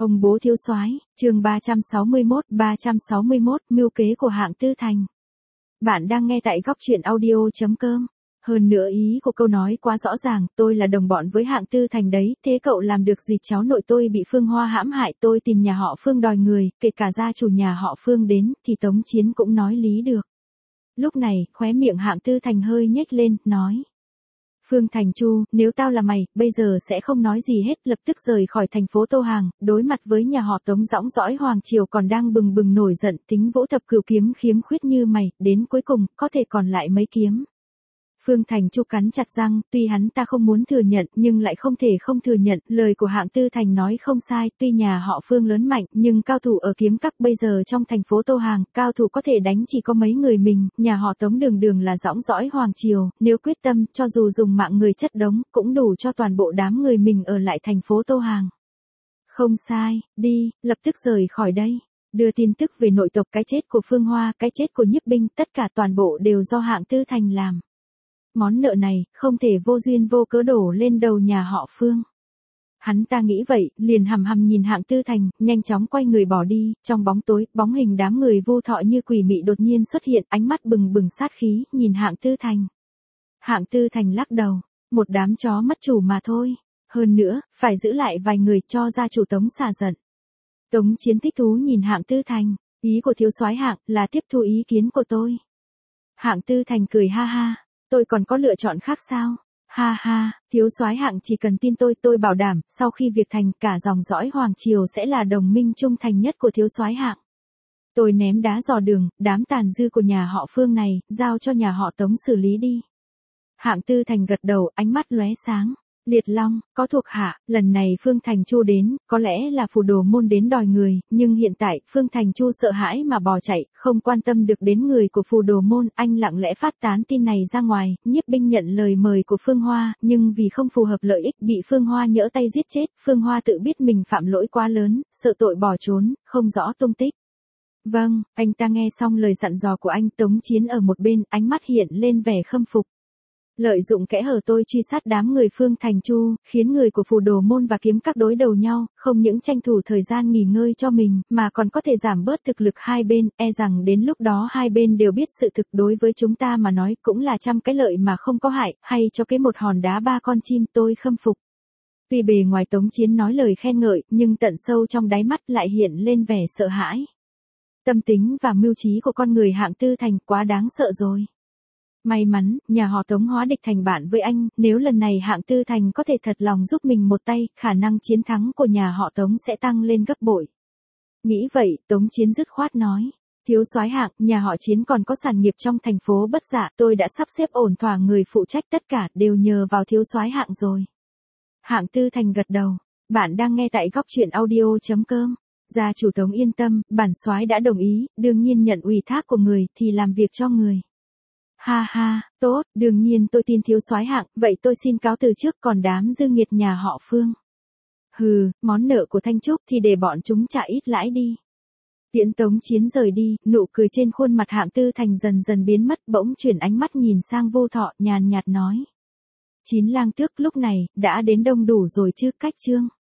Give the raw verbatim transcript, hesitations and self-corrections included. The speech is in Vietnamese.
Ông bố thiếu soái, chương ba trăm sáu mươi mốt, ba trăm sáu mươi mốt, mưu kế của Hạng Tư Thành. Bạn đang nghe tại góc truyện audio chấm com. Hơn nữa ý của câu nói quá rõ ràng, tôi là đồng bọn với Hạng Tư Thành đấy, thế cậu làm được gì? Cháu nội tôi bị Phương Hoa hãm hại, tôi tìm nhà họ Phương đòi người, kể cả gia chủ nhà họ Phương đến, thì Tống Chiến cũng nói lý được. Lúc này, khóe miệng Hạng Tư Thành hơi nhếch lên, nói. Phương Thành Chu, nếu tao là mày, bây giờ sẽ không nói gì hết, lập tức rời khỏi thành phố Tô Hàng, đối mặt với nhà họ Tống dõng dõi hoàng triều còn đang bừng bừng nổi giận, tính vỗ thập cửu kiếm khiếm khuyết như mày, đến cuối cùng, có thể còn lại mấy kiếm. Phương Thành Chu cắn chặt răng, tuy hắn ta không muốn thừa nhận, nhưng lại không thể không thừa nhận, lời của Hạng Tư Thành nói không sai, tuy nhà họ Phương lớn mạnh, nhưng cao thủ ở kiếm các bây giờ trong thành phố Tô Hàng, cao thủ có thể đánh chỉ có mấy người mình, nhà họ Tống đường đường là dõng dõi hoàng triều, nếu quyết tâm, cho dù dùng mạng người chất đống, cũng đủ cho toàn bộ đám người mình ở lại thành phố Tô Hàng. Không sai, đi, lập tức rời khỏi đây. Đưa tin tức về nội tộc cái chết của Phương Hoa, cái chết của Nhiếp Binh, tất cả toàn bộ đều do Hạng Tư Thành làm. Món nợ này, không thể vô duyên vô cớ đổ lên đầu nhà họ Phương. Hắn ta nghĩ vậy, liền hằm hằm nhìn Hạng Tư Thành, nhanh chóng quay người bỏ đi, trong bóng tối, bóng hình đám người Vu Thọ như quỷ mị đột nhiên xuất hiện, ánh mắt bừng bừng sát khí, nhìn Hạng Tư Thành. Hạng Tư Thành lắc đầu, một đám chó mất chủ mà thôi, hơn nữa, phải giữ lại vài người cho gia chủ Tống xả giận. Tống Chiến thích thú nhìn Hạng Tư Thành, ý của thiếu soái Hạng là tiếp thu ý kiến của tôi. Hạng Tư Thành cười ha ha. Tôi còn có lựa chọn khác sao? Ha ha, thiếu soái Hạng chỉ cần tin tôi, tôi bảo đảm, sau khi việc thành, cả dòng dõi hoàng triều sẽ là đồng minh trung thành nhất của thiếu soái Hạng. Tôi ném đá dò đường, đám tàn dư của nhà họ Phương này, giao cho nhà họ Tống xử lý đi. Hạng Tư Thành gật đầu, ánh mắt lóe sáng. Liệt Long, có thuộc hạ, lần này Phương Thành Chu đến, có lẽ là Phù Đồ Môn đến đòi người, nhưng hiện tại, Phương Thành Chu sợ hãi mà bỏ chạy, không quan tâm được đến người của Phù Đồ Môn, anh lặng lẽ phát tán tin này ra ngoài, Nhiếp Binh nhận lời mời của Phương Hoa, nhưng vì không phù hợp lợi ích, bị Phương Hoa nhỡ tay giết chết, Phương Hoa tự biết mình phạm lỗi quá lớn, sợ tội bỏ trốn, không rõ tung tích. Vâng, anh ta nghe xong lời dặn dò của anh. Tống Chiến ở một bên, ánh mắt hiện lên vẻ khâm phục. Lợi dụng kẽ hở tôi truy sát đám người Phương Thành Chu, khiến người của Phù Đồ Môn và kiếm các đối đầu nhau, không những tranh thủ thời gian nghỉ ngơi cho mình, mà còn có thể giảm bớt thực lực hai bên, e rằng đến lúc đó hai bên đều biết sự thực. Đối với chúng ta mà nói cũng là trăm cái lợi mà không có hại, hay cho cái một hòn đá ba con chim, tôi khâm phục. Tuy bề ngoài Tống Chiến nói lời khen ngợi, nhưng tận sâu trong đáy mắt lại hiện lên vẻ sợ hãi. Tâm tính và mưu trí của con người Hạng Tư Thành quá đáng sợ rồi. May mắn, nhà họ Tống hóa địch thành bạn với anh, nếu lần này Hạng Tư Thành có thể thật lòng giúp mình một tay, khả năng chiến thắng của nhà họ Tống sẽ tăng lên gấp bội. Nghĩ vậy, Tống Chiến dứt khoát nói. Thiếu soái Hạng, nhà họ Chiến còn có sản nghiệp trong thành phố Bất Dạ, tôi đã sắp xếp ổn thỏa người phụ trách, tất cả đều nhờ vào thiếu soái Hạng rồi. Hạng Tư Thành gật đầu. Bạn đang nghe tại góc truyện audio chấm com. Gia chủ Tống yên tâm, bản soái đã đồng ý, đương nhiên nhận ủy thác của người thì làm việc cho người. Ha ha, tốt, đương nhiên tôi tin thiếu soái Hạng, vậy tôi xin cáo từ trước, còn đám dư nghiệt nhà họ Phương. Hừ, món nợ của Thanh Trúc thì để bọn chúng trả ít lãi đi. Tiễn Tống Chiến rời đi, nụ cười trên khuôn mặt Hạng Tư Thành dần dần biến mất, bỗng chuyển ánh mắt nhìn sang Vô Thọ, nhàn nhạt nói. Chín lang tước lúc này, đã đến đông đủ rồi chứ, Cách Trương.